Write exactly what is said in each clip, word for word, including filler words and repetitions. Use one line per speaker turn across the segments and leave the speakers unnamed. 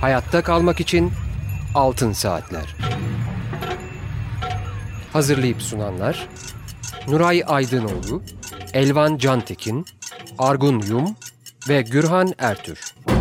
Hayatta kalmak için Altın Saatler. Hazırlayıp sunanlar Nuray Aydınoğlu, Elvan Cantekin, Argun Yum ve Gürhan Ertür.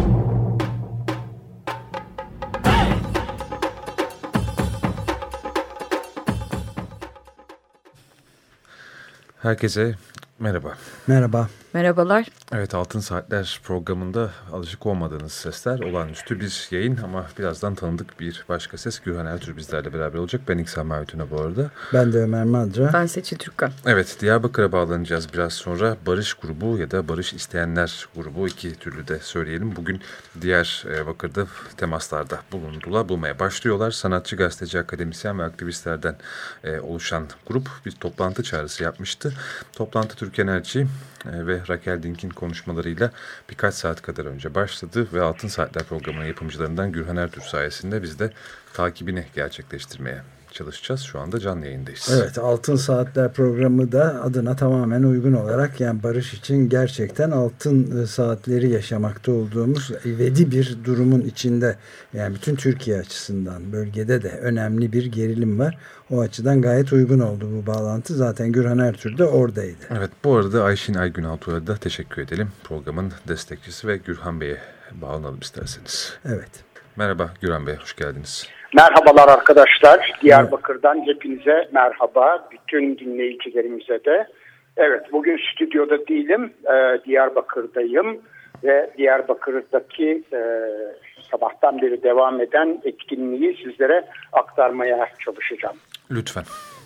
Herkese merhaba.
Merhaba.
Merhabalar.
Evet, Altın Saatler programında alışık olmadığınız sesler, olağanüstü bir yayın ama birazdan tanıdık bir başka ses. Gürhan Ertür bizlerle beraber olacak. Ben İksan Mavituna bu arada.
Ben de Ömer Madra.
Ben Seçil Türkkan.
Evet, Diyarbakır'a bağlanacağız biraz sonra. Barış grubu ya da Barış İsteyenler grubu, iki türlü de söyleyelim. Bugün Diyarbakır'da temaslarda bulundular, bulmaya başlıyorlar. Sanatçı, gazeteci, akademisyen ve aktivistlerden e, oluşan grup bir toplantı çağrısı yapmıştı. Toplantı Türkan Elçi e, ve Rakel Dink'in konuşmalarıyla birkaç saat kadar önce başladı ve Altın Saatler programının yapımcılarından Gürhan Ertür sayesinde biz de takibini gerçekleştirmeye çalışacağız. Şu anda canlı yayındayız.
Evet, Altın Saatler programı da adına tamamen uygun olarak, yani barış için gerçekten altın saatleri yaşamakta olduğumuz ivedi bir durumun içinde, yani bütün Türkiye açısından bölgede de önemli bir gerilim var. O açıdan gayet uygun oldu bu bağlantı. Zaten Gürhan Ertür de oradaydı.
Evet, bu arada Ayşin Aygün Altuğ'a da teşekkür edelim. Programın destekçisi ve Gürhan Bey'e bağlanalım isterseniz.
Evet.
Merhaba Gürhan Bey, hoş geldiniz.
Merhabalar arkadaşlar. Diyarbakır'dan hepinize merhaba. Bütün dinleyicilerimize de. Evet, bugün stüdyoda değilim. Ee, Diyarbakır'dayım. Ve Diyarbakır'daki e, sabahtan beri devam eden etkinliği sizlere aktarmaya çalışacağım.
Lütfen.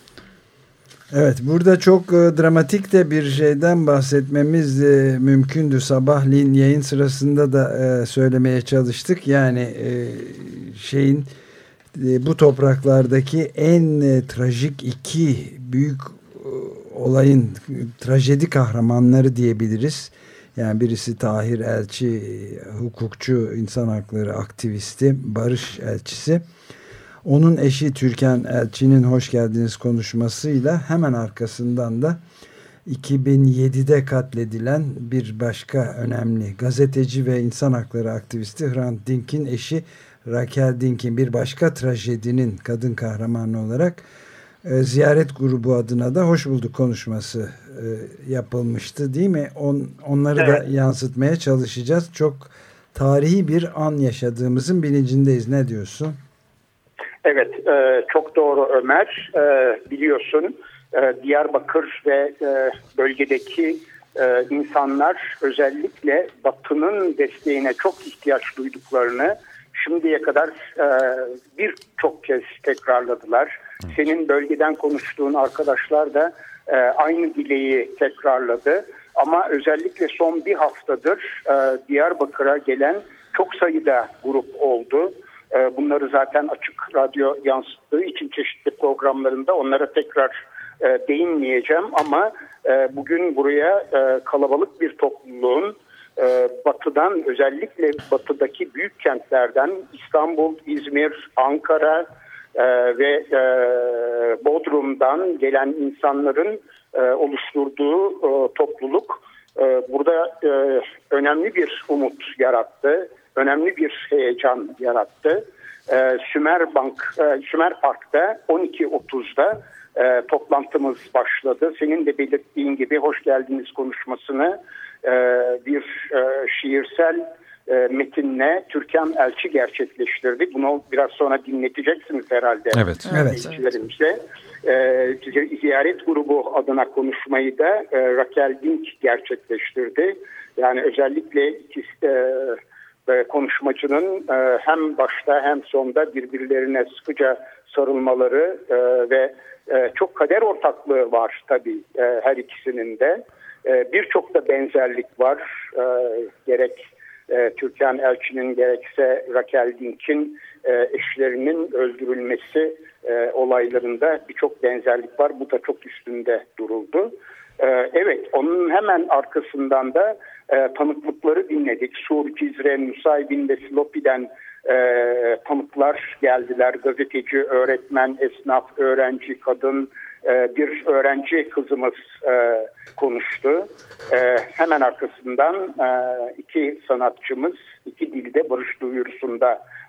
Evet, burada çok e, dramatik de bir şeyden bahsetmemiz e, mümkündü. Sabahleyin yayın sırasında da e, söylemeye çalıştık. Yani e, şeyin e, bu topraklardaki en e, trajik iki büyük e, olayın trajedi kahramanları diyebiliriz. Yani birisi Tahir Elçi, hukukçu, insan hakları aktivisti, barış elçisi. Onun eşi Türkan Elçi'nin hoş geldiniz konuşmasıyla hemen arkasından da iki bin yedide katledilen bir başka önemli gazeteci ve insan hakları aktivisti Hrant Dink'in eşi Rakel Dink'in bir başka trajedinin kadın kahramanı olarak e, ziyaret grubu adına da hoş bulduk konuşması e, yapılmıştı, değil mi? On, onları evet. da yansıtmaya çalışacağız. Çok tarihi bir an yaşadığımızın bilincindeyiz. Ne diyorsun?
Evet, e, çok doğru Ömer. E, biliyorsun e, Diyarbakır ve e, bölgedeki e, insanlar özellikle Batı'nın desteğine çok ihtiyaç duyduklarını şimdiye kadar e, birçok kez tekrarladılar. Senin bölgeden konuştuğun arkadaşlar da e, aynı dileği tekrarladı. Ama özellikle son bir haftadır e, Diyarbakır'a gelen çok sayıda grup oldu. Bunları zaten Açık Radyo yansıttığı için çeşitli programlarında onlara tekrar e, değinmeyeceğim ama e, bugün buraya e, kalabalık bir topluluğun e, batıdan, özellikle batıdaki büyük kentlerden İstanbul, İzmir, Ankara e, ve e, Bodrum'dan gelen insanların e, oluşturduğu e, topluluk e, burada e, önemli bir umut yarattı. Önemli bir heyecan yarattı. Ee, Sümer Bank, e, Sümer Park'ta on iki otuzda e, toplantımız başladı. Senin de belirttiğin gibi hoş geldiniz konuşmasını e, bir e, şiirsel e, metinle Türkan Elçi gerçekleştirdi. Bunu biraz sonra dinleteceksiniz herhalde.
Evet.
Evet.
E, ziyaret grubu adına konuşmayı da e, Rakel Dink gerçekleştirdi. Yani özellikle ikisi e, konuşmacının hem başta hem sonda birbirlerine sıkıca sarılmaları ve çok kader ortaklığı var tabii her ikisinin de. Birçok da benzerlik var. Gerek Türkan Elçi'nin gerekse Rakel Dink'in eşlerinin öldürülmesi olaylarında birçok benzerlik var. Bu da çok üstünde duruldu. Evet, onun hemen arkasından da e, tanıklıkları dinledik. Sur, Cizre, Nusaybin ve Silopi'den e, tanıklar geldiler. Gazeteci, öğretmen, esnaf, öğrenci, kadın, e, bir öğrenci kızımız e, konuştu. E, hemen arkasından e, iki sanatçımız iki dilde barış duyurusunda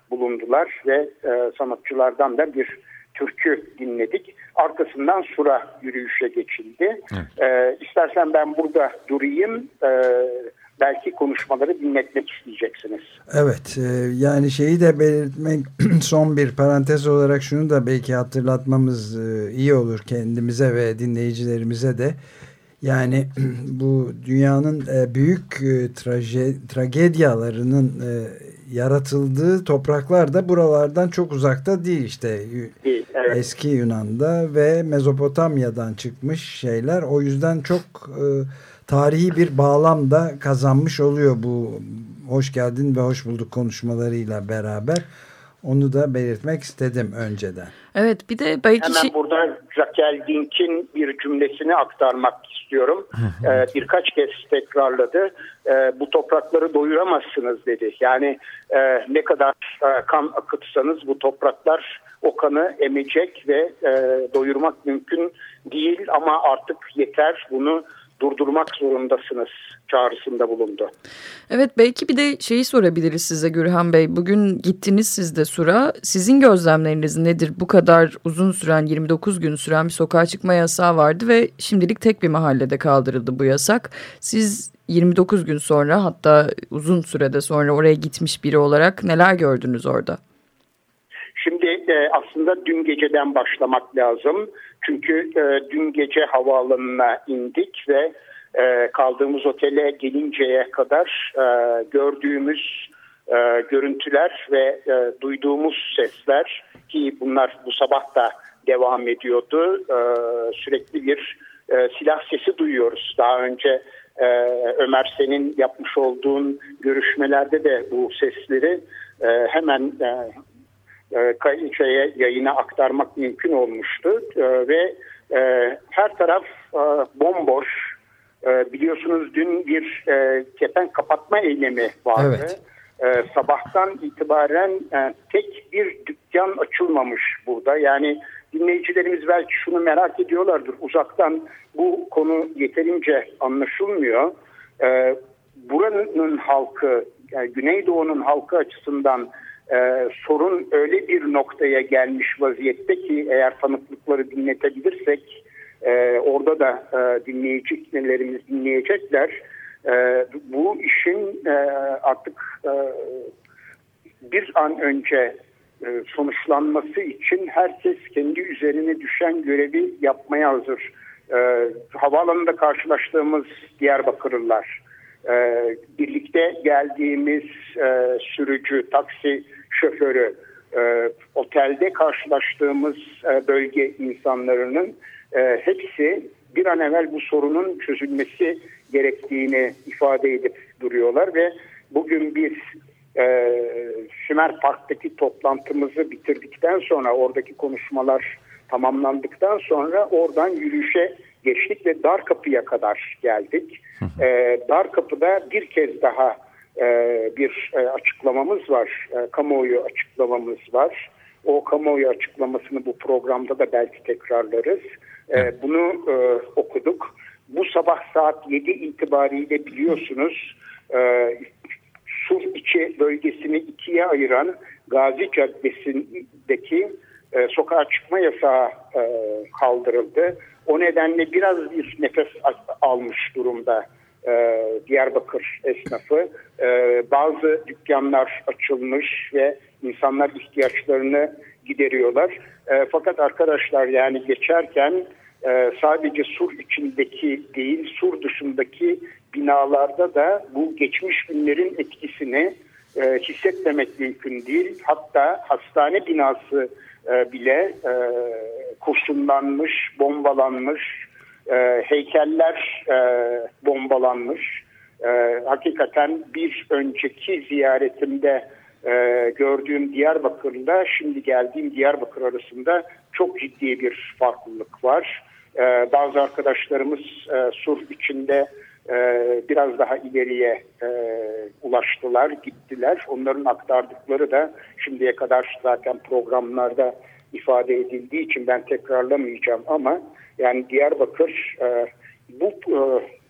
bulundular ve e, sanatçılardan da bir türkü dinledik. Arkasından Sur'a yürüyüşe geçildi. E, istersen ben burada durayım. E, belki konuşmaları dinletmek isteyeceksiniz.
Evet, e, yani şeyi de belirtmek son bir parantez olarak şunu da belki hatırlatmamız e, iyi olur kendimize ve dinleyicilerimize de. Yani bu dünyanın e, büyük e, traje, tragedyalarının e, yaratıldığı topraklar da buralardan çok uzakta değil işte.
Değil, evet.
Eski Yunan'da ve Mezopotamya'dan çıkmış şeyler. O yüzden çok e, tarihi bir bağlam da kazanmış oluyor bu hoş geldin ve hoş bulduk konuşmalarıyla beraber. Onu da belirtmek istedim önceden.
Evet, bir de belki
hemen
şey...
burada Raquel Dink'in bir cümlesini aktarmak istiyorum. ee, birkaç kez tekrarladı. Ee, bu toprakları doyuramazsınız dedi. Yani e, ne kadar e, kan akıtsanız bu topraklar o kanı emecek ve e, doyurmak mümkün değil ama artık yeter, bunu durdurmak zorundasınız çağrısında bulundu.
Evet, belki bir de şeyi sorabiliriz size Gürhan Bey. Bugün gittiniz siz de Sur'a. Sizin gözlemleriniz nedir? Bu kadar uzun süren, yirmi dokuz gün süren bir sokağa çıkma yasağı vardı ve şimdilik tek bir mahallede kaldırıldı bu yasak. Siz yirmi dokuz gün sonra, hatta uzun sürede sonra oraya gitmiş biri olarak neler gördünüz orada?
Şimdi e, aslında dün geceden başlamak lazım. Çünkü e, dün gece havaalanına indik ve e, kaldığımız otele gelinceye kadar e, gördüğümüz e, görüntüler ve e, duyduğumuz sesler, ki bunlar bu sabah da devam ediyordu. E, sürekli bir e, silah sesi duyuyoruz. Daha önce e, Ömer, senin yapmış olduğun görüşmelerde de bu sesleri e, hemen e, Şeye, yayına aktarmak mümkün olmuştu ee, ve e, her taraf e, bomboş. E, biliyorsunuz dün bir e, kepen kapatma eylemi vardı. Evet. E, sabahtan itibaren e, tek bir dükkan açılmamış burada. Yani dinleyicilerimiz belki şunu merak ediyorlardır. Uzaktan bu konu yeterince anlaşılmıyor. E, buranın halkı, yani Güneydoğu'nun halkı açısından Ee, sorun öyle bir noktaya gelmiş vaziyette ki eğer tanıklıkları dinletebilirsek e, orada da e, dinleyicilerimiz dinleyecekler. E, bu işin e, artık e, bir an önce e, sonuçlanması için herkes kendi üzerine düşen görevi yapmaya hazır. E, havaalanında karşılaştığımız Diyarbakırlılar, e, birlikte geldiğimiz e, sürücü, taksi şoförü, e, otelde karşılaştığımız e, bölge insanlarının e, hepsi bir an evvel bu sorunun çözülmesi gerektiğini ifade edip duruyorlar ve bugün biz e, Sümer Park'taki toplantımızı bitirdikten sonra, oradaki konuşmalar tamamlandıktan sonra oradan yürüyüşe geçtik ve Darkapı'ya kadar geldik. E, Darkapı'da bir kez daha e, bir e, açıklamamız var, e, kamuoyu açıklamamız var. O kamuoyu açıklamasını bu programda da belki tekrarlarız. E, bunu e, okuduk. Bu sabah saat yedi itibariyle biliyorsunuz e, Sur içi bölgesini ikiye ayıran Gazi Caddesi'ndeki e, sokağa çıkma yasağı e, kaldırıldı. O nedenle biraz bir nefes almış durumda e, Diyarbakır esnafı. E, bazı dükkanlar açılmış ve insanlar ihtiyaçlarını gideriyorlar. E, fakat arkadaşlar, yani geçerken e, sadece Sur içindeki değil, Sur dışındaki binalarda da bu geçmiş günlerin etkisini e, hissetmemek mümkün değil. Hatta hastane binası e, bile e, kurşunlanmış, bombalanmış, e, heykeller e, bombalanmış. E, hakikaten bir önceki ziyaretimde e, gördüğüm Diyarbakır'la şimdi geldiğim Diyarbakır arasında çok ciddi bir farklılık var. E, bazı arkadaşlarımız e, Sur içinde Ee, biraz daha ileriye e, ulaştılar, gittiler. Onların aktardıkları da şimdiye kadar zaten programlarda ifade edildiği için ben tekrarlamayacağım ama yani Diyarbakır e, bu e,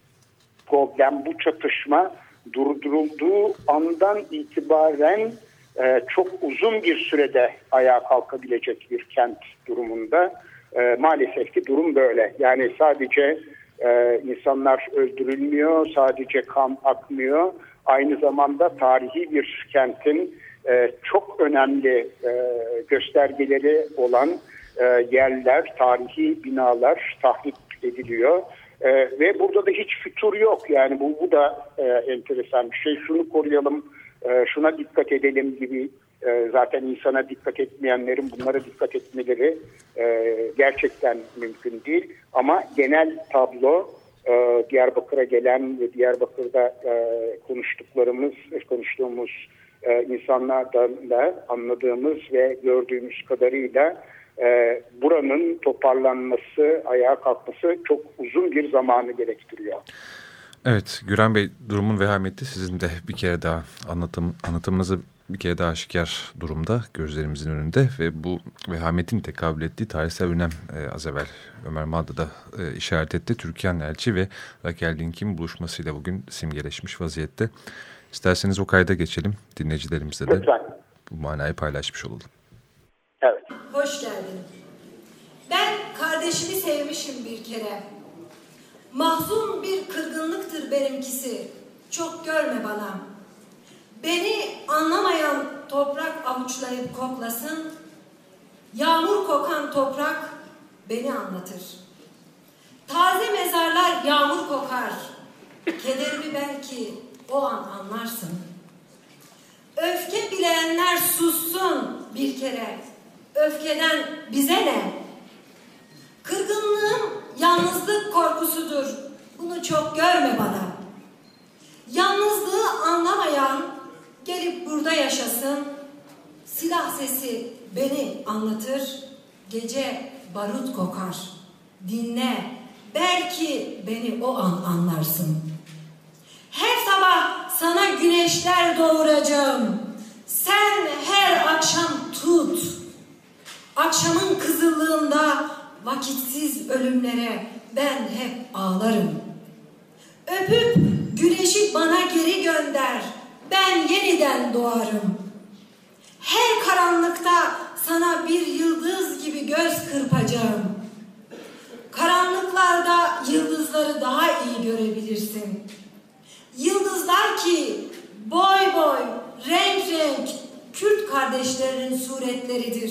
problem, bu çatışma durdurulduğu andan itibaren e, çok uzun bir sürede ayağa kalkabilecek bir kent durumunda. E, maalesef ki durum böyle. Yani sadece e, insanlar öldürülmüyor, sadece kan akmıyor. Aynı zamanda tarihi bir kentin e, çok önemli e, göstergeleri olan e, yerler, tarihi binalar tahrip ediliyor. E, ve burada da hiç fütur yok. Yani bu, bu da e, enteresan bir şey. Şunu koruyalım, e, şuna dikkat edelim gibi. E, zaten insana dikkat etmeyenlerin bunlara dikkat etmeleri e, gerçekten mümkün değil. Ama genel tablo e, Diyarbakır'a gelen ve Diyarbakır'da e, konuştuklarımız, konuştuğumuz e, insanlardan da anladığımız ve gördüğümüz kadarıyla e, buranın toparlanması, ayağa kalkması çok uzun bir zamanı gerektiriyor.
Evet, Güran Bey, durumun vehameti sizin de bir kere daha anlatım, anlatımınızı bir kere daha aşikar durumda gözlerimizin önünde ve bu vehametin tekabül ettiği tarihsel önem e, az evvel Ömer Madra da e, işaret etti. Türkan Elçi ve Raquel Link'in buluşmasıyla bugün simgeleşmiş vaziyette. İsterseniz o kayda geçelim, dinleyicilerimizle de
Lütfen.
bu manayı paylaşmış olalım.
Evet.
Hoş geldin. Ben kardeşimi sevmişim bir kere. Mahzun bir kırgınlıktır benimkisi. Çok görme bana. Beni anlamayan toprak avuçlayıp koklasın. Yağmur kokan toprak beni anlatır. Taze mezarlar yağmur kokar. Kederimi belki o an anlarsın. Öfke bilenler sussun bir kere. Öfkeden bize ne? Kırgınlığım yalnızlık korkusudur. Bunu çok görme bana. Yalnızlığı anlamayan gelip burada yaşasın. Silah sesi beni anlatır. Gece barut kokar. Dinle. Belki beni o an anlarsın. Her sabah sana güneşler doğuracağım. Sen her akşam tut. Akşamın kızıllığında vakitsiz ölümlere ben hep ağlarım. Öpüp güneşi bana geri gönder. Ben yeniden doğarım. Her karanlıkta sana bir yıldız gibi göz kırpacağım. Karanlıklarda yıldızları daha iyi görebilirsin. Yıldızlar ki boy boy, renk renk Kürt kardeşlerinin suretleridir.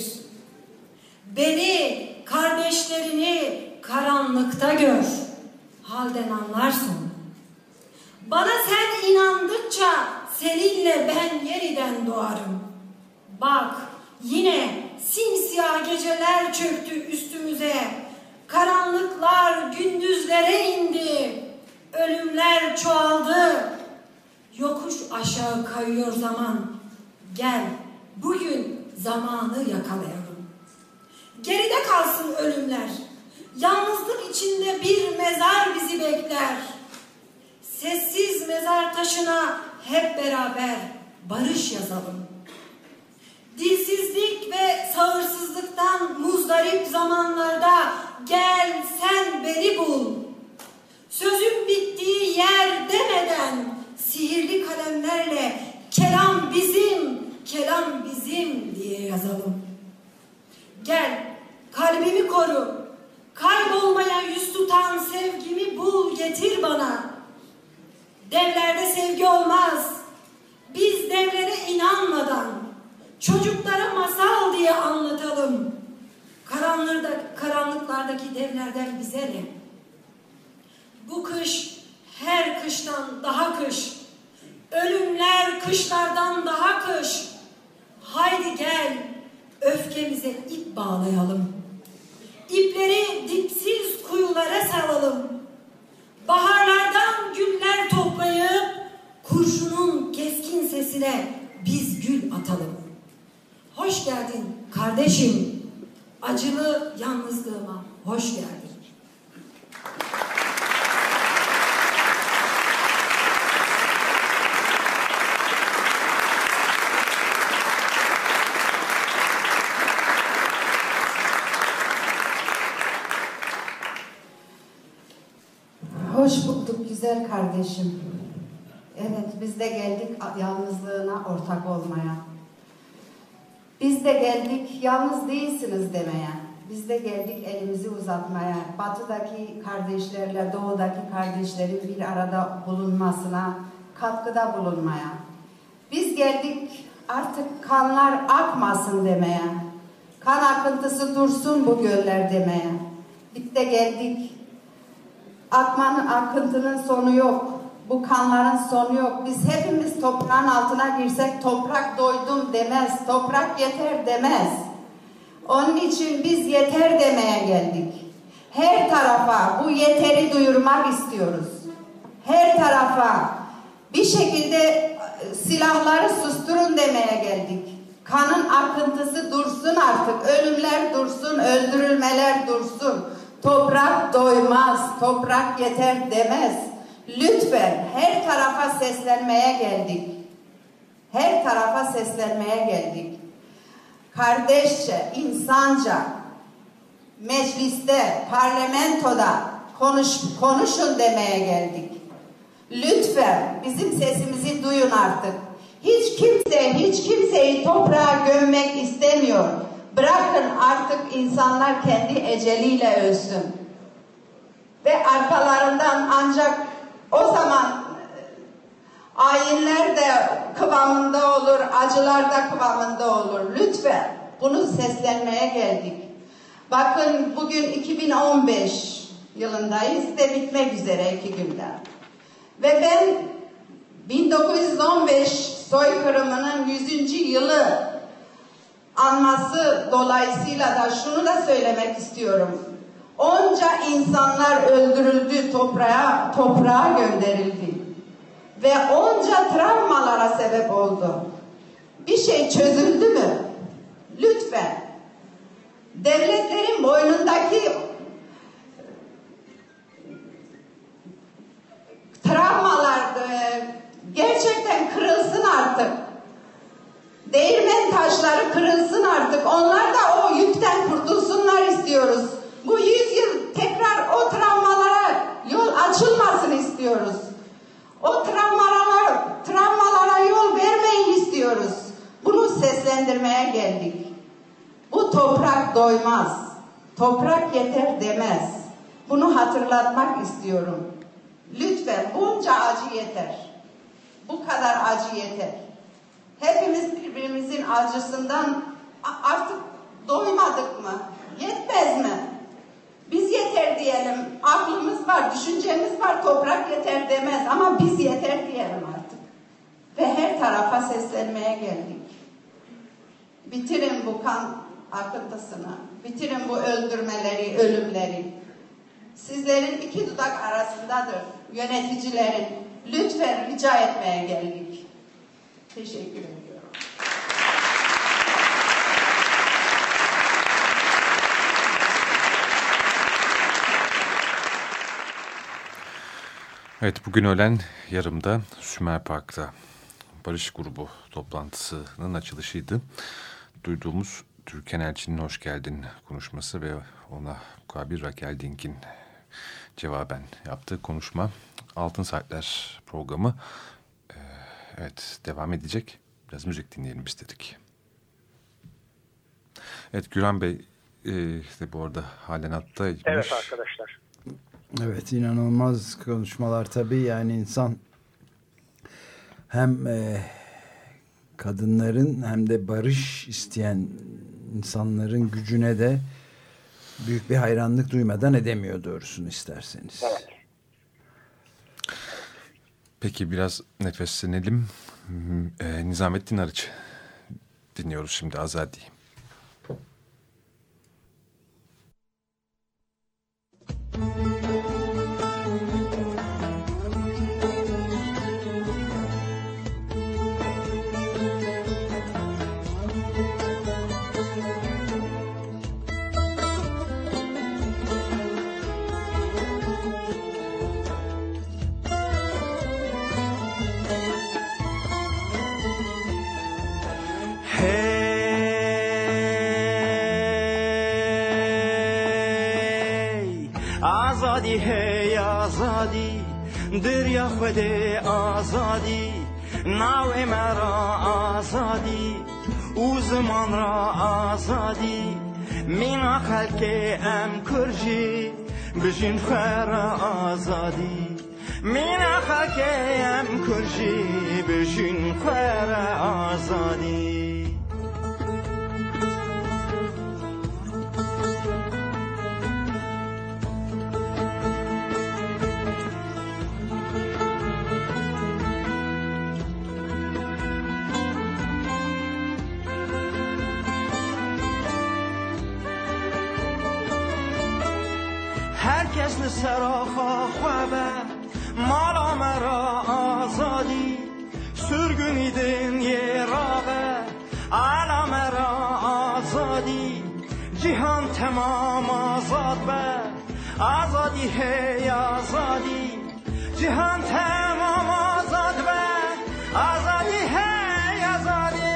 Beni, kardeşlerini karanlıkta gör. Halden anlarsın. Bana sen inandıkça seninle ben yeniden doğarım. Bak yine simsiyah geceler çöktü üstümüze. Karanlıklar gündüzlere indi. Ölümler çoğaldı. Yokuş aşağı kayıyor zaman. Gel bugün zamanı yakalayalım. Geride kalsın ölümler. Yalnızlık içinde bir mezar bizi bekler. Sessiz mezar taşına hep beraber barış yazalım. Dilsizlik ve sağırsızlıktan muzdarip zamanlarda gel sen beni bul. Sözün bittiği yer demeden sihirli kalemlerle kelam bizim, kelam bizim diye yazalım. Gel kalbimi koru, kaybolmaya yüz tutan sevgimi bul getir bana. Devlerde sevgi olmaz, biz devlere inanmadan çocuklara masal diye anlatalım. Karanlıkta, karanlıklardaki devlerden bize ne? Bu kış her kıştan daha kış. Ölümler kışlardan daha kış. Haydi gel öfkemize ip bağlayalım. İpleri dipsiz kuyulara saralım. Baharlardan güller toplayıp kurşunun keskin sesine biz gül atalım. Hoş geldin kardeşim. Acılı yalnızlığıma hoş geldin.
Hoş bulduk güzel kardeşim. Evet biz de geldik yalnızlığına ortak olmaya. de geldik yalnız değilsiniz demeye. Biz de geldik elimizi uzatmaya. Batıdaki kardeşlerle doğudaki kardeşlerin bir arada bulunmasına, katkıda bulunmaya. Biz geldik artık kanlar akmasın demeye. Kan akıntısı dursun bu göller demeye. Biz de geldik. Akmanın, akıntının sonu yok. Bu kanların sonu yok. Biz hepimiz toprağın altına girsek toprak doydum demez. Toprak yeter demez. Onun için biz yeter demeye geldik. Her tarafa bu yeteri duyurmak istiyoruz. Her tarafa bir şekilde silahları susturun demeye geldik. Kanın akıntısı dursun artık. Ölümler dursun, öldürülmeler dursun. Toprak doymaz, toprak yeter demez. Lütfen her tarafa seslenmeye geldik. Her tarafa seslenmeye geldik. Kardeşçe, insanca, mecliste, parlamentoda konuş, konuşun demeye geldik. Lütfen bizim sesimizi duyun artık. Hiç kimse, hiç kimseyi toprağa gömmek istemiyor. Bırakın artık insanlar kendi eceliyle ölsün. Ve arkalarından ancak o zaman ayinler de kıvamında olur, acılar da kıvamında olur. Lütfen bunu seslenmeye geldik. Bakın bugün iki bin on beş yılındayız ve bitmek üzere iki günde. Ve ben bin dokuz yüz on beş soykırımının yüzüncü yılı anması dolayısıyla da şunu da söylemek istiyorum. Onca insanlar öldürüldü, toprağa, toprağa gönderildi. Ve onca travmalara sebep oldu. Bir şey çözüldü mü? Lütfen. Devletlerin boynundaki travmalar gerçekten kırılsın artık. Değirmen taşları kırılsın artık. Onlar da o yükten kurtulsunlar istiyoruz. Bu yüz yıl tekrar o travmalara yol açılmasın istiyoruz. O travmalara, travmalara yol vermeyin istiyoruz. Bunu seslendirmeye geldik. Bu toprak doymaz. Toprak yeter demez. Bunu hatırlatmak istiyorum. Lütfen bunca acı yeter. Bu kadar acı yeter. Hepimiz birbirimizin acısından artık doymadık mı? Yetmez mi? Biz yeter diyelim. Aklımız var, düşüncemiz var. Toprak yeter demez ama biz yeter diyelim artık. Ve her tarafa seslenmeye geldik. Bitirin bu kan akıntısını. Bitirin bu öldürmeleri, ölümleri. Sizlerin iki dudak arasındadır. Yöneticilerin. Lütfen rica etmeye geldik. Teşekkür ediyorum.
Evet, bugün öğlen yarımda Sümer Park'ta Barış Grubu toplantısının açılışıydı. Duyduğumuz Türkan Elçi'nin hoş geldin konuşması ve ona mukabil Raquel Dink'in cevaben yaptığı konuşma. Altın Saatler programı ee, evet devam edecek. Biraz müzik dinleyelim istedik. Evet, Gürhan Bey e, de bu arada halen hattaymış.
Evet arkadaşlar.
Evet, inanılmaz konuşmalar tabii. Yani insan hem e, kadınların hem de barış isteyen insanların gücüne de büyük bir hayranlık duymadan edemiyor doğrusunu isterseniz.
Evet.
Peki biraz nefeslenelim. E, Nizamettin Arıç dinliyoruz şimdi, Azadi.
آزادی ہے آزادی دریا خود آزادی ناو مرا آزادی او زمان را آزادی مینا خلق ام کرجی بجین خیر آزادی مینا خلق ام کرجی بجین خیر آزادی هر کس لسراخا خوابه مالا مرا آزادی سرگونیدن یه رابه علا مرا آزادی جهان تمام آزاد به آزادی هی آزادی جهان تمام آزاد به آزادی هی آزادی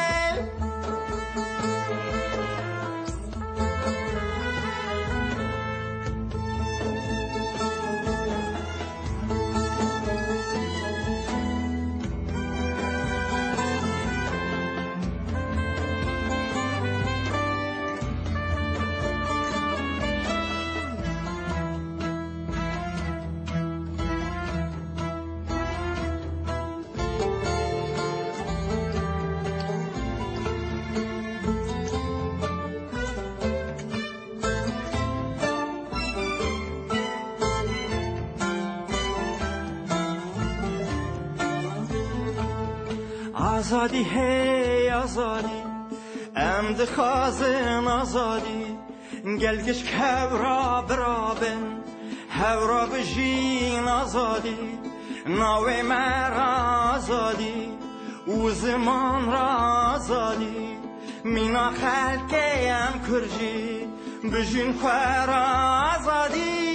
آزادی هی آزادی ام دخوازن آزادی گلگش کبرا برابن هورا بجین آزادی ناوی مرا آزادی او زمان را آزادی مینا خلقه ام کرجی بجین خور آزادی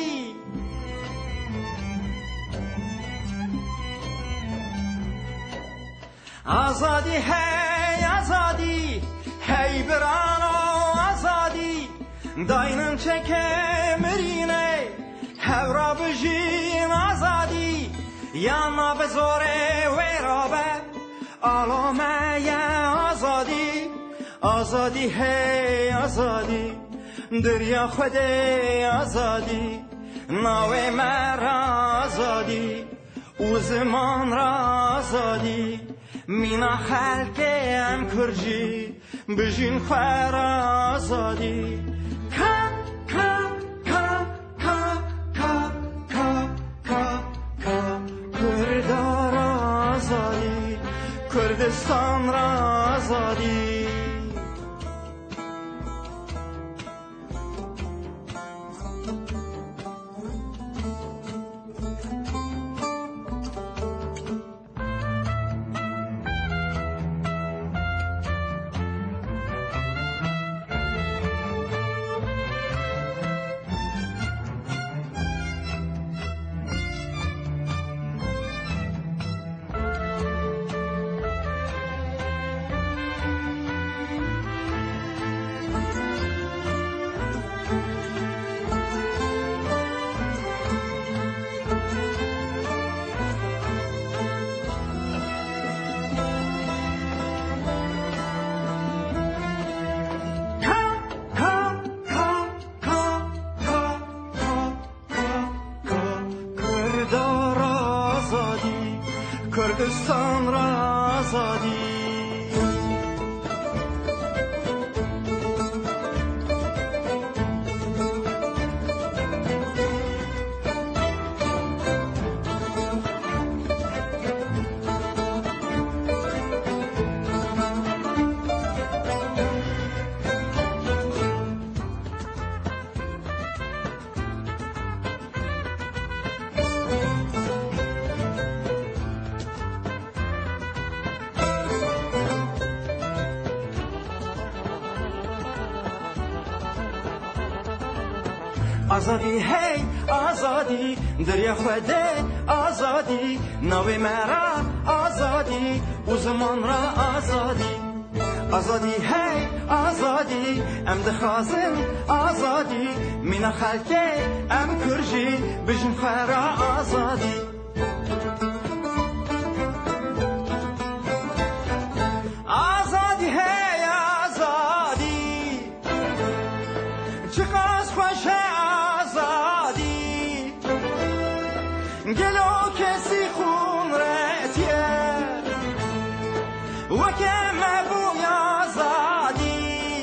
آزادی هی آزادی هی برانو آزادی داینم چکه مرینه هورا بجین آزادی یا ما بزوره ویرابه آلامه یا آزادی آزادی هی آزادی دریا خود آزادی ناوی مرا آزادی او زمان را آزادی مینا خلق ام کرجی بجین خیر آزادی کا کا کا کا کا کا کا کا کردار آزادی کردستان را آزادی کردستان را آزادی آزادی هی آزادی دریا خوده آزادی نوی مرا آزادی او زمان را آزادی آزادی هی آزادی ام دخوازن آزادی مینا خلقه ام کرجی بجن خورا آزادی آزادی هی گلو کسی خون رتیه وکم بوی آزادی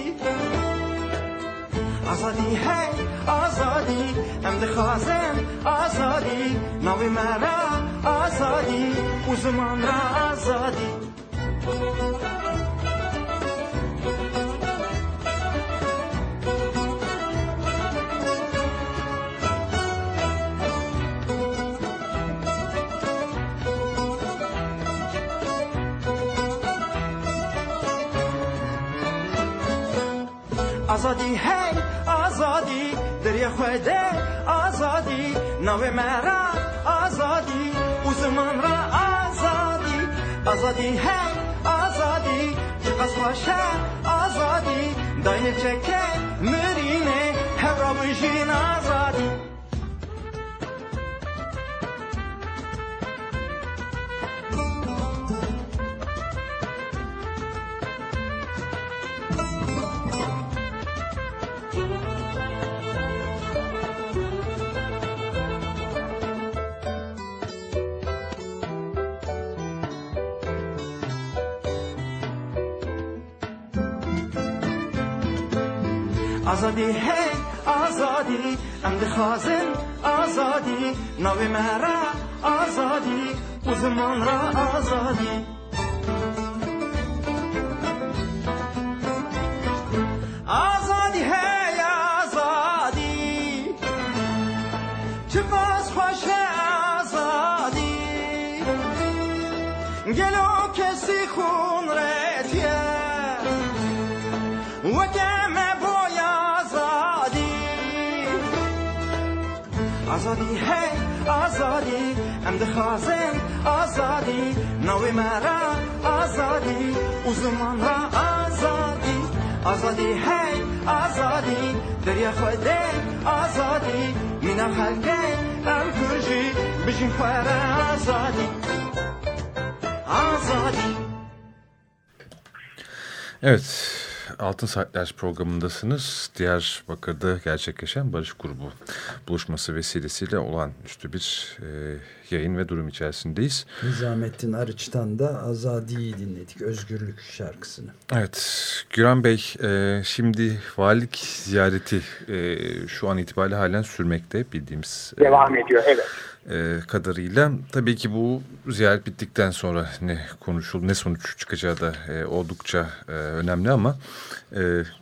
آزادی هی آزادی ام دخوازم آزادی نوی مرا آزادی وزمان را آزادی آزادی هی آزادی دریا خوده آزادی نوی مرا آزادی وزمان را آزادی آزادی هی آزادی چقدر خوشه آزادی داینه چکه مرینه هر را بجین آزادی آزادی هی آزادی ام دخوازم آزادی نوی مرا آزادی وزمان را آزادی آزادی هی آزادی چه باز خوش آزادی گلو کسی خون رتیه وکم بوی آزادی آزادی هی آزادی ام دخوازم آزادی نوی مرا آزادی وزمان را آزادی آزادی هی آزادی دریا خوده آزادی مینا خلقه ام کرجی بجین خواره آزادی آزادی.
Evet, Altın Saatler programındasınız. Diyarbakır'da gerçekleşen Barış Grubu buluşması vesilesiyle olağanüstü bir e, yayın ve durum içerisindeyiz.
Nizamettin Arıç'tan da Azadi'yi dinledik, Özgürlük şarkısını.
Evet, Güran Bey, e, şimdi valilik ziyareti e, şu an itibariyle halen sürmekte bildiğimiz.
Devam e, ediyor, evet.
E, kadarıyla. Tabii ki bu ziyaret bittikten sonra ne konuşulur, ne sonuç çıkacağı da e, oldukça e, önemli ama e,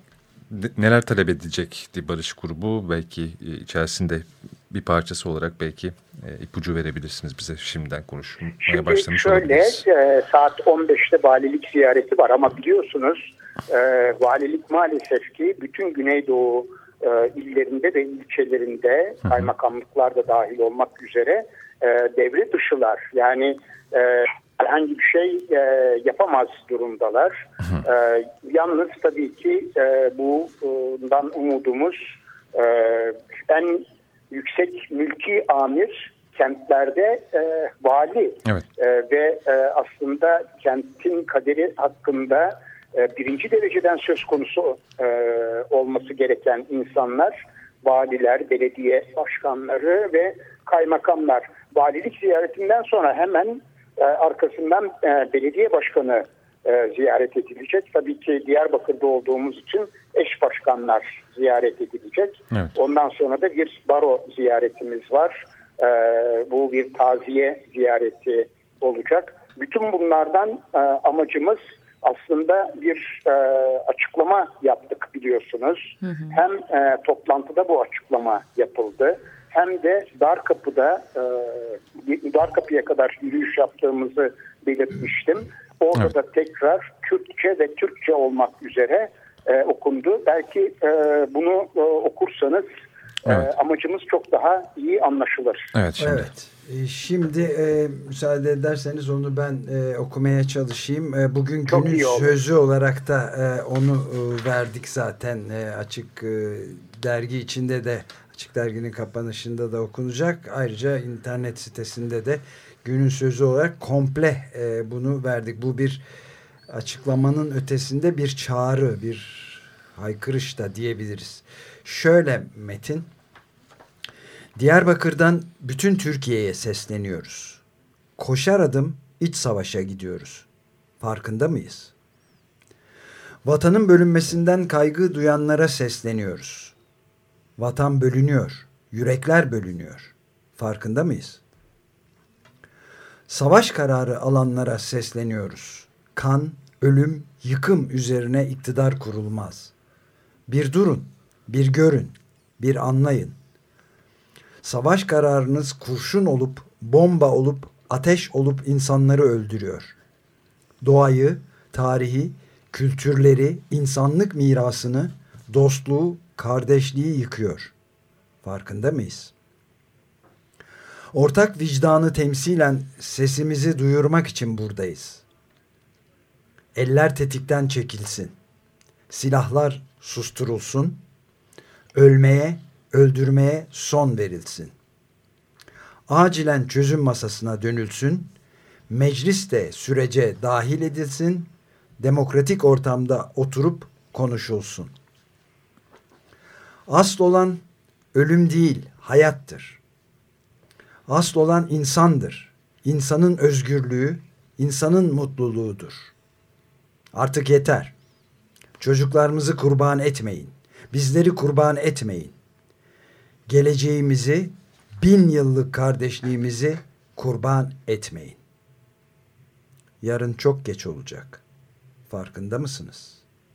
neler talep edecekti Barış Grubu? Belki e, içerisinde bir parçası olarak belki e, ipucu verebilirsiniz bize, şimdiden konuşmaya
Şimdi
başlamış
şöyle,
olabiliriz.
E, saat on beşte valilik ziyareti var ama biliyorsunuz e, valilik maalesef ki bütün Güneydoğu e, illerinde ve ilçelerinde, hı hı, kaymakamlıklar da dahil olmak üzere e, devre dışılar. Yani e, herhangi bir şey e, yapamaz durumdalar. Hı hı. E, yalnız tabii ki e, bundan umudumuz e, en yüksek mülki amir kentlerde e, vali, evet, e, ve e, aslında kentin kaderi hakkında e, birinci dereceden söz konusu e, olması gereken insanlar, valiler, belediye başkanları ve kaymakamlar. Valilik ziyaretinden sonra hemen e, arkasından e, belediye başkanı e, ziyaret edilecek. Tabii ki Diyarbakır'da olduğumuz için eş başkanlar ziyaret edilecek. Evet. Ondan sonra da bir baro ziyaretimiz var. E, bu bir taziye ziyareti olacak. Bütün bunlardan e, amacımız aslında bir e, açıklama yaptık, biliyorsunuz. Hı hı. Hem e, toplantıda bu açıklama yapıldı, hem de Darkapı'da e, Darkapı'ya kadar yürüyüş yaptığımızı belirtmiştim. Orada, evet, da tekrar Kürtçe ve Türkçe olmak üzere e, okundu. Belki e, bunu e, okursanız, evet, e, amacımız çok daha iyi anlaşılır.
Evet, şimdi, evet. E, şimdi e, müsaade ederseniz onu ben e, okumaya çalışayım. E, bugün çok günün sözü olarak da e, onu e, verdik zaten. E, açık e, dergi içinde de, Açık Dergi'nin kapanışında da okunacak. Ayrıca internet sitesinde de günün sözü olarak komple e, bunu verdik. Bu bir açıklamanın ötesinde bir çağrı, bir haykırış da diyebiliriz. Şöyle metin: Diyarbakır'dan bütün Türkiye'ye sesleniyoruz. Koşar adım iç savaşa gidiyoruz. Farkında mıyız? Vatanın bölünmesinden kaygı duyanlara sesleniyoruz. Vatan bölünüyor, yürekler bölünüyor. Farkında mıyız? Savaş kararı alanlara sesleniyoruz. Kan, ölüm, yıkım üzerine iktidar kurulmaz. Bir durun, bir görün, bir anlayın. Savaş kararınız kurşun olup, bomba olup, ateş olup insanları öldürüyor. Doğayı, tarihi, kültürleri, insanlık mirasını, dostluğu, kardeşliği yıkıyor. Farkında mıyız? Ortak vicdanı temsilen sesimizi duyurmak için buradayız. Eller tetikten çekilsin. Silahlar susturulsun. Ölmeye, öldürmeye son verilsin. Acilen çözüm masasına dönülsün. Meclis de sürece dahil edilsin. Demokratik ortamda oturup konuşulsun. Asıl olan ölüm değil, hayattır. Asıl olan insandır. İnsanın özgürlüğü, insanın mutluluğudur. Artık yeter. Çocuklarımızı kurban etmeyin. Bizleri kurban etmeyin. Geleceğimizi, bin yıllık kardeşliğimizi kurban etmeyin. Yarın çok geç olacak. Farkında mısınız?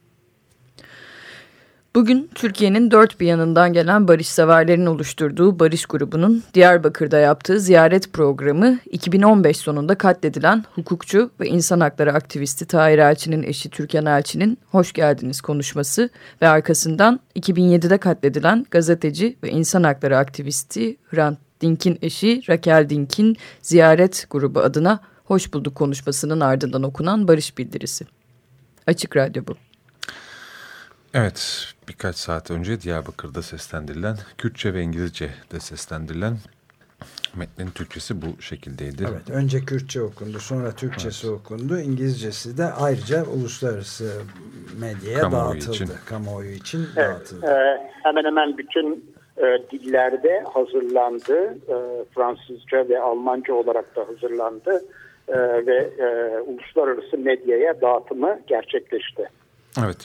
Bugün Türkiye'nin dört bir yanından gelen barışseverlerin oluşturduğu Barış grubunun Diyarbakır'da yaptığı ziyaret programı iki bin on beş sonunda katledilen hukukçu ve insan hakları aktivisti Tahir Elçi'nin eşi Türkan Elçi'nin hoş geldiniz konuşması ve arkasından iki bin yedide katledilen gazeteci ve insan hakları aktivisti Hrant Dink'in eşi Raquel Dink'in ziyaret grubu adına hoş bulduk konuşmasının ardından okunan barış bildirisi. Açık Radyo bu.
Evet, birkaç saat önce Diyarbakır'da seslendirilen, Kürtçe ve İngilizce de seslendirilen metnin Türkçesi bu şekildeydi.
Evet, önce Kürtçe okundu, sonra Türkçesi evet. okundu. İngilizcesi de ayrıca uluslararası medyaya kamuoyu dağıtıldı. Için. Kamuoyu için
evet,
dağıtıldı.
E, hemen hemen bütün e, dillerde hazırlandı. E, Fransızca ve Almanca olarak da hazırlandı. E, ve e, uluslararası medyaya dağıtımı gerçekleşti.
Evet.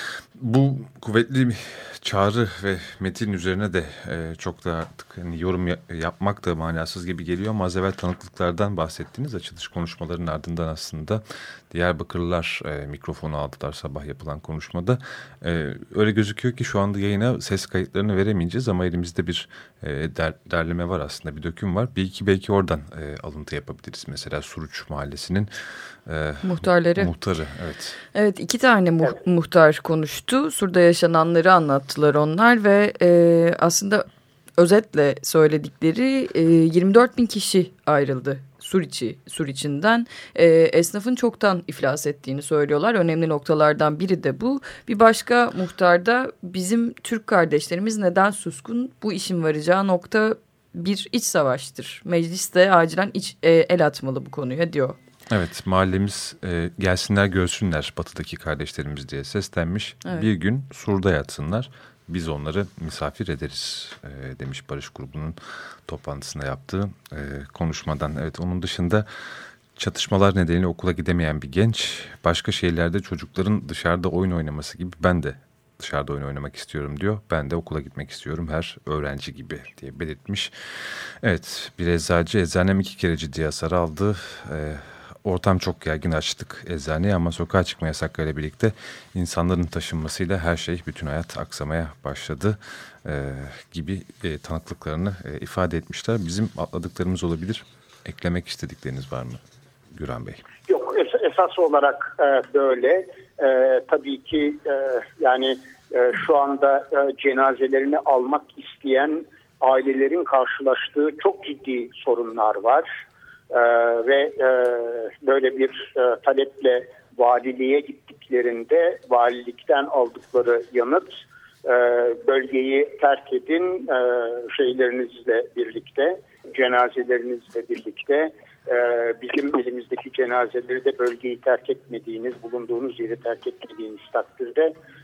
Bu kuvvetli bir çağrı ve metin üzerine de e, çok da artık hani yorum ya, yapmak da manasız gibi geliyor ama az evvel tanıklıklardan bahsettiğiniz açılış konuşmalarının ardından aslında Diyarbakırlılar e, mikrofonu aldılar sabah yapılan konuşmada. E, öyle gözüküyor ki şu anda yayına ses kayıtlarını veremeyeceğiz ama elimizde bir e, der, derleme var aslında, bir döküm var. Bir iki belki oradan e, alıntı yapabiliriz. Mesela Suruç Mahallesi'nin e,
muhtarları.
Muhtarı, evet.
Evet, iki tane mu- evet. muhtar konuştu. Sur'da yaşananları anlattılar onlar ve e, aslında özetle söyledikleri e, yirmi dört bin kişi ayrıldı Sur içi, Sur içinden. E, esnafın çoktan iflas ettiğini söylüyorlar. Önemli noktalardan biri de bu. Bir başka muhtarda bizim Türk kardeşlerimiz neden suskun? Bu işin varacağı nokta bir iç savaştır. Meclis de acilen iç, e, el atmalı bu konuya diyor.
Evet, mahallemiz e, gelsinler görsünler batıdaki kardeşlerimiz diye seslenmiş. Evet. Bir gün Sur'da yatsınlar, biz onları misafir ederiz e, demiş Barış grubunun toplantısında yaptığı e, konuşmadan. Evet, onun dışında çatışmalar nedeniyle okula gidemeyen bir genç, başka şehirlerde çocukların dışarıda oyun oynaması gibi ben de dışarıda oyun oynamak istiyorum diyor. Ben de okula gitmek istiyorum her öğrenci gibi diye belirtmiş. Evet, bir eczacı eczanem iki kere ciddi hasar aldı. E, Ortam çok gergin, açtık eczaneyi ama sokağa çıkma yasaklarıyla birlikte insanların taşınmasıyla her şey, bütün hayat aksamaya başladı e, gibi e, tanıklıklarını e, ifade etmişler. Bizim atladıklarımız olabilir. Eklemek istedikleriniz var mı Gürhan Bey?
Yok, es- esas olarak e, böyle. E, tabii ki e, yani e, şu anda e, cenazelerini almak isteyen ailelerin karşılaştığı çok ciddi sorunlar var. Ee, ve e, böyle bir e, taleple valiliğe gittiklerinde valilikten aldıkları yanıt e, bölgeyi terk edin e, şeylerinizle birlikte, cenazelerinizle birlikte e, bizim elimizdeki cenazeleri de bölgeyi terk etmediğiniz, bulunduğunuz yeri terk etmediğiniz takdirde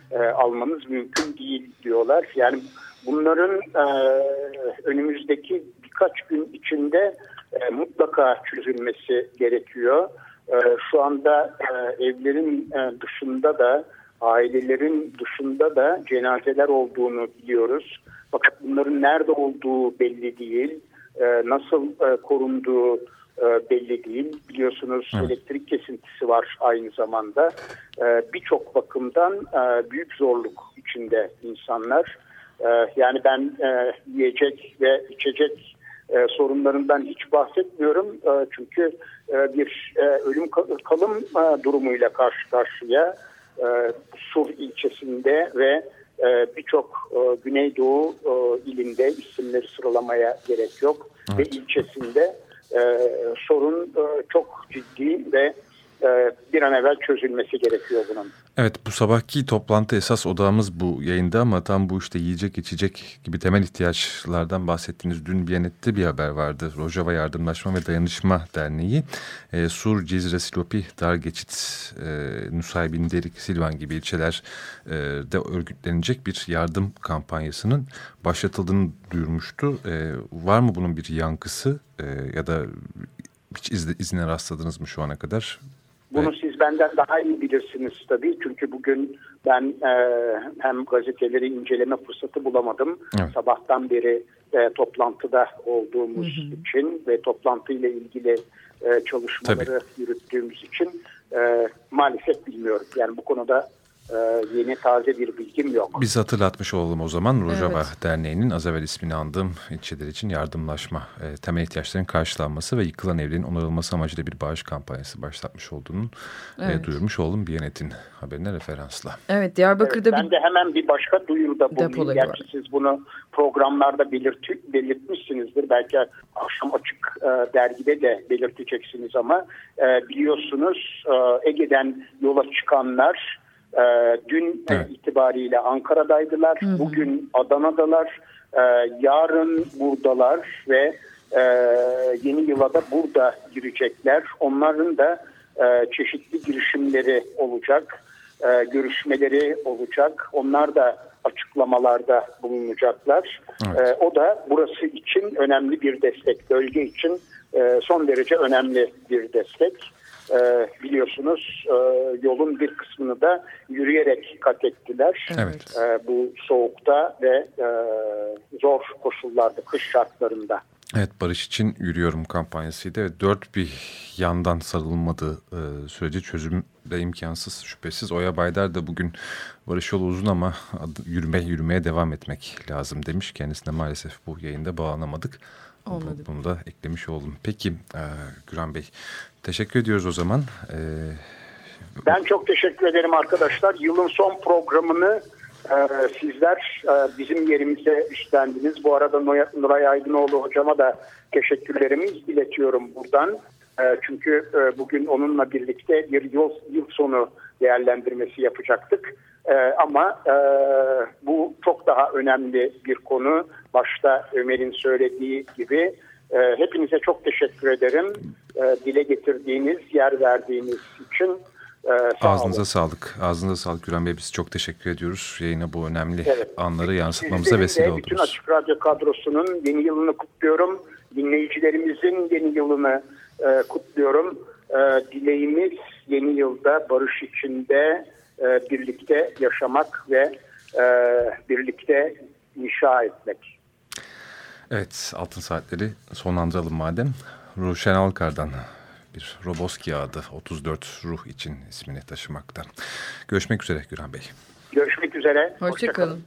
e, almanız mümkün değil diyorlar. Yani bunların e, önümüzdeki birkaç gün içinde e, mutlaka çözülmesi gerekiyor. E, şu anda e, evlerin e, dışında da, ailelerin dışında da cenazeler olduğunu biliyoruz. Fakat bunların nerede olduğu belli değil, e, nasıl e, korunduğu e, belli değil. Biliyorsunuz evet. elektrik kesintisi var aynı zamanda. E, Birçok bakımdan e, büyük zorluk içinde insanlar. E, yani ben e, yiyecek ve içecek e, sorunlarından hiç bahsetmiyorum. E, çünkü e, bir e, ölüm kalım e, durumuyla karşı karşıya e, Sur ilçesinde ve e, birçok e, Güneydoğu e, ilinde, isimleri sıralamaya gerek yok, evet. ve ilçesinde e, sorun e, çok ciddi ve e, bir an evvel çözülmesi gerekiyor bunun.
Evet, bu sabahki toplantı esas odağımız bu yayında ama tam bu işte yiyecek, içecek gibi temel ihtiyaçlardan bahsettiğiniz dün Biyanet'te bir haber vardı. Rojava Yardımlaşma ve Dayanışma Derneği, e, Sur, Cizre, Silopi, Dargeçit, e, Nusaybin, Derik, Silvan gibi ilçelerde örgütlenecek bir yardım kampanyasının başlatıldığını duyurmuştu. E, var mı bunun bir yankısı e, ya da hiç izle, izine rastladınız mı şu ana kadar?
Bunu siz benden daha iyi bilirsiniz tabii. Çünkü bugün ben e, hem gazeteleri inceleme fırsatı bulamadım. Evet. Sabahtan beri e, toplantıda olduğumuz hı hı. için ve toplantıyla ilgili e, çalışmaları tabii. yürüttüğümüz için e, maalesef bilmiyorum. Yani bu konuda Ee, yeni taze bir bilgim yok.
Biz hatırlatmış olalım o zaman. Rojava
evet.
Derneği'nin az evvel ismini andığım ilçeler için yardımlaşma, e, temel ihtiyaçların karşılanması ve yıkılan evlerin onarılması amacıyla bir bağış kampanyası başlatmış olduğunu evet. e, duyurmuş oldum Biyanet'in haberine referansla.
Evet, Diyarbakır'da
evet, ben
bir...
de hemen bir başka duyuruda bulunayım. Gerçi siz bunu programlarda belirt belirtmişsinizdir. Belki akşam açık e, dergide de belirteceksiniz ama e, biliyorsunuz e, Ege'den yola çıkanlar Ee, dün evet. itibariyle Ankara'daydılar, hı hı. bugün Adana'dalar, ee, yarın buradalar ve e, yeni yıla da burada girecekler. Onların da e, çeşitli girişimleri olacak, e, görüşmeleri olacak. Onlar da açıklamalarda bulunacaklar. Evet. E, o da burası için önemli bir destek, bölge için e, son derece önemli bir destek. Ee, biliyorsunuz e, yolun bir kısmını da yürüyerek kat ettiler.
Evet.
Ee, bu soğukta ve e, zor koşullarda, kış şartlarında.
Evet, Barış için Yürüyorum kampanyasıydı. Evet, dört bir yandan sarılmadığı e, sürece çözüm de imkansız şüphesiz. Oya Baydar da bugün barış yolu uzun ama yürüme, yürümeye devam etmek lazım demiş. Kendisine maalesef bu yayında bağlanamadık.
Olmadı.
Bunu da eklemiş oldum. Peki e, Güran Bey, teşekkür ediyoruz o zaman. E,
ben çok teşekkür ederim arkadaşlar. Yılın son programını e, sizler e, bizim yerimize üstlendiniz. Bu arada Nuray Aydınoğlu hocama da teşekkürlerimi iletiyorum buradan. E, çünkü e, bugün onunla birlikte bir yıl, yıl sonu değerlendirmesi yapacaktık. E, ama e, bu çok daha önemli bir konu. Başta Ömer'in söylediği gibi e, hepinize çok teşekkür ederim. E, dile getirdiğiniz, yer verdiğiniz için. E, sağ
Ağzınıza
olun.
sağlık. Ağzınıza sağlık Güran Bey. Biz çok teşekkür ediyoruz. Yayına bu önemli evet. anları yansıtmamıza
Sizlerin
vesile oldunuz.
Bütün Açık Radyo kadrosunun yeni yılını kutluyorum. Dinleyicilerimizin yeni yılını e, kutluyorum. E, dileğimiz yeni yılda barış içinde e, birlikte yaşamak ve e, birlikte inşa etmek.
Evet, Altın Saatleri sonlandıralım madem. Ruşen Alkar'dan bir Roboski adı otuz dört ruh için ismini taşımakta. Görüşmek üzere Güran Bey.
Görüşmek üzere.
Hoşça kalın.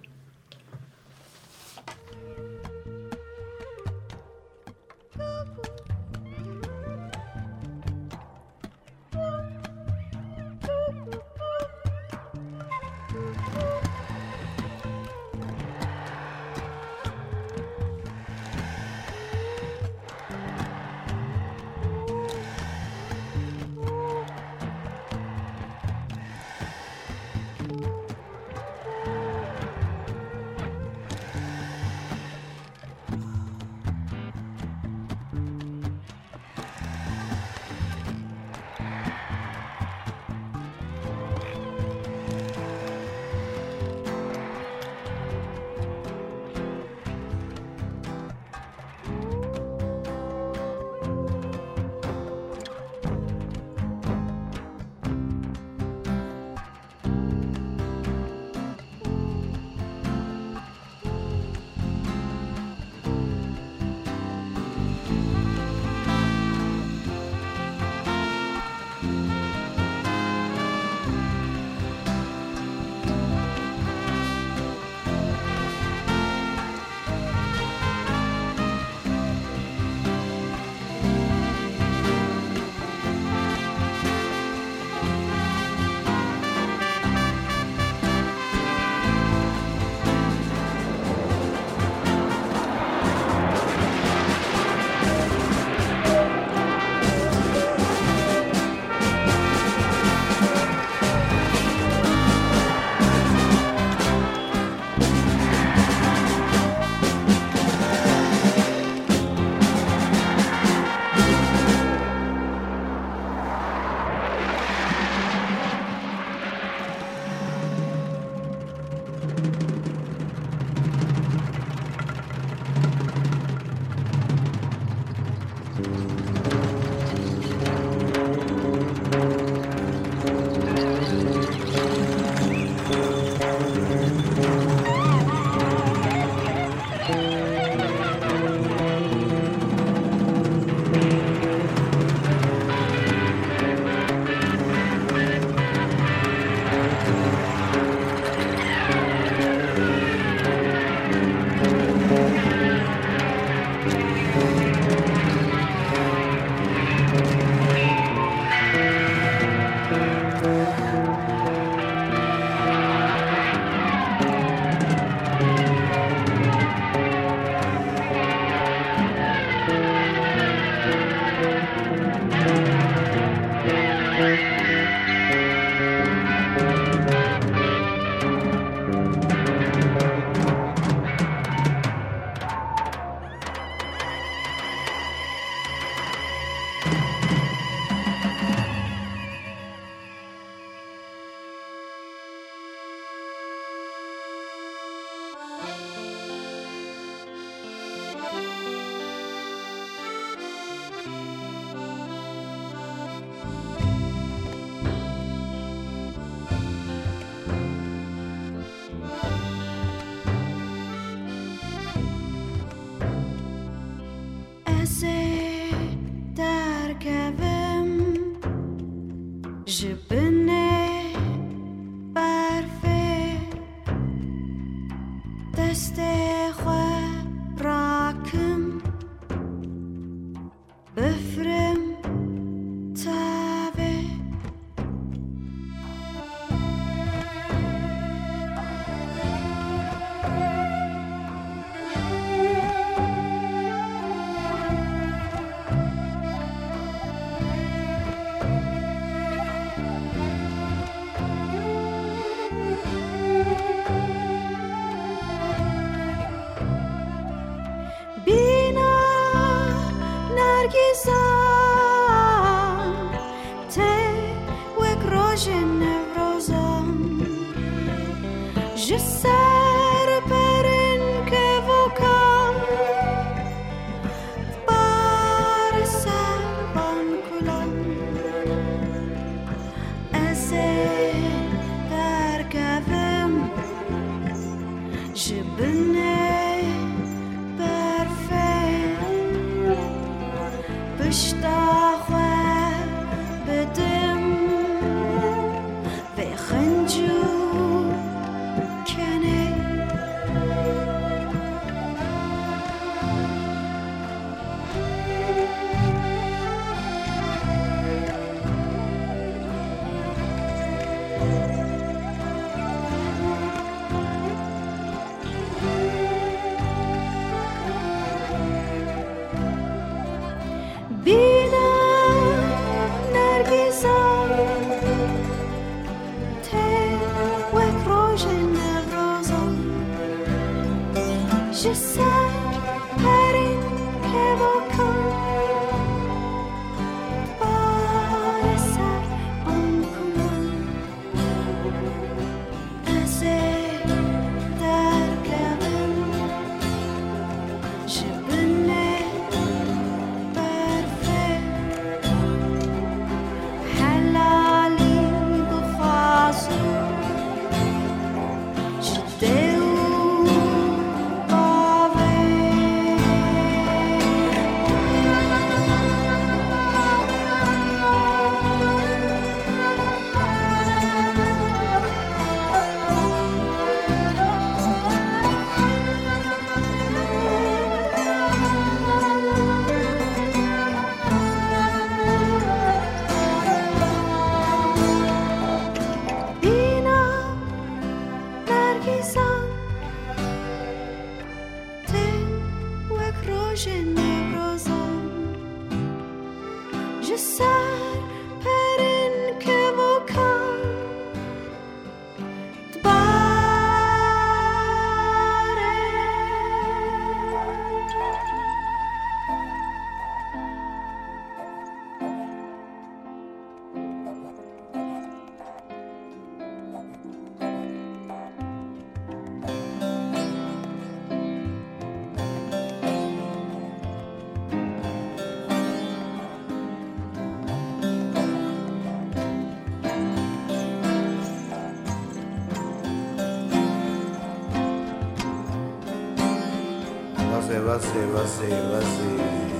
وزی وزی وزی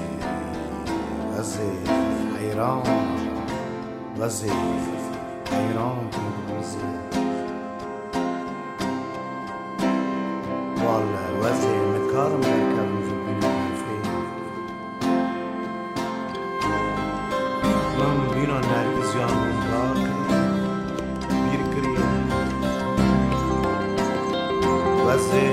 وزی حیران وزی حیران وزی والله وزی متكرم مركب جبين في من بينا نرگس يامن راك bir kriye وزی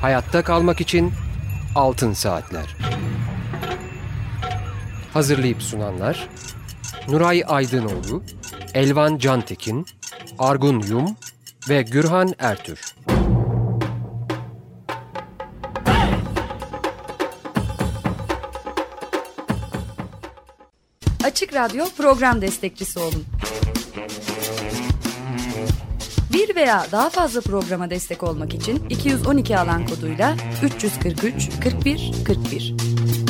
Hayatta kalmak için Altın Saatler. Hazırlayıp sunanlar Nuray Aydınoğlu, Elvan Cantekin, Argun Yum ve Gürhan Ertür.
Açık Radyo program destekçisi olun. Bir veya daha fazla programa destek olmak için iki yüz on iki alan koduyla üç yüz kırk üç kırk bir kırk bir.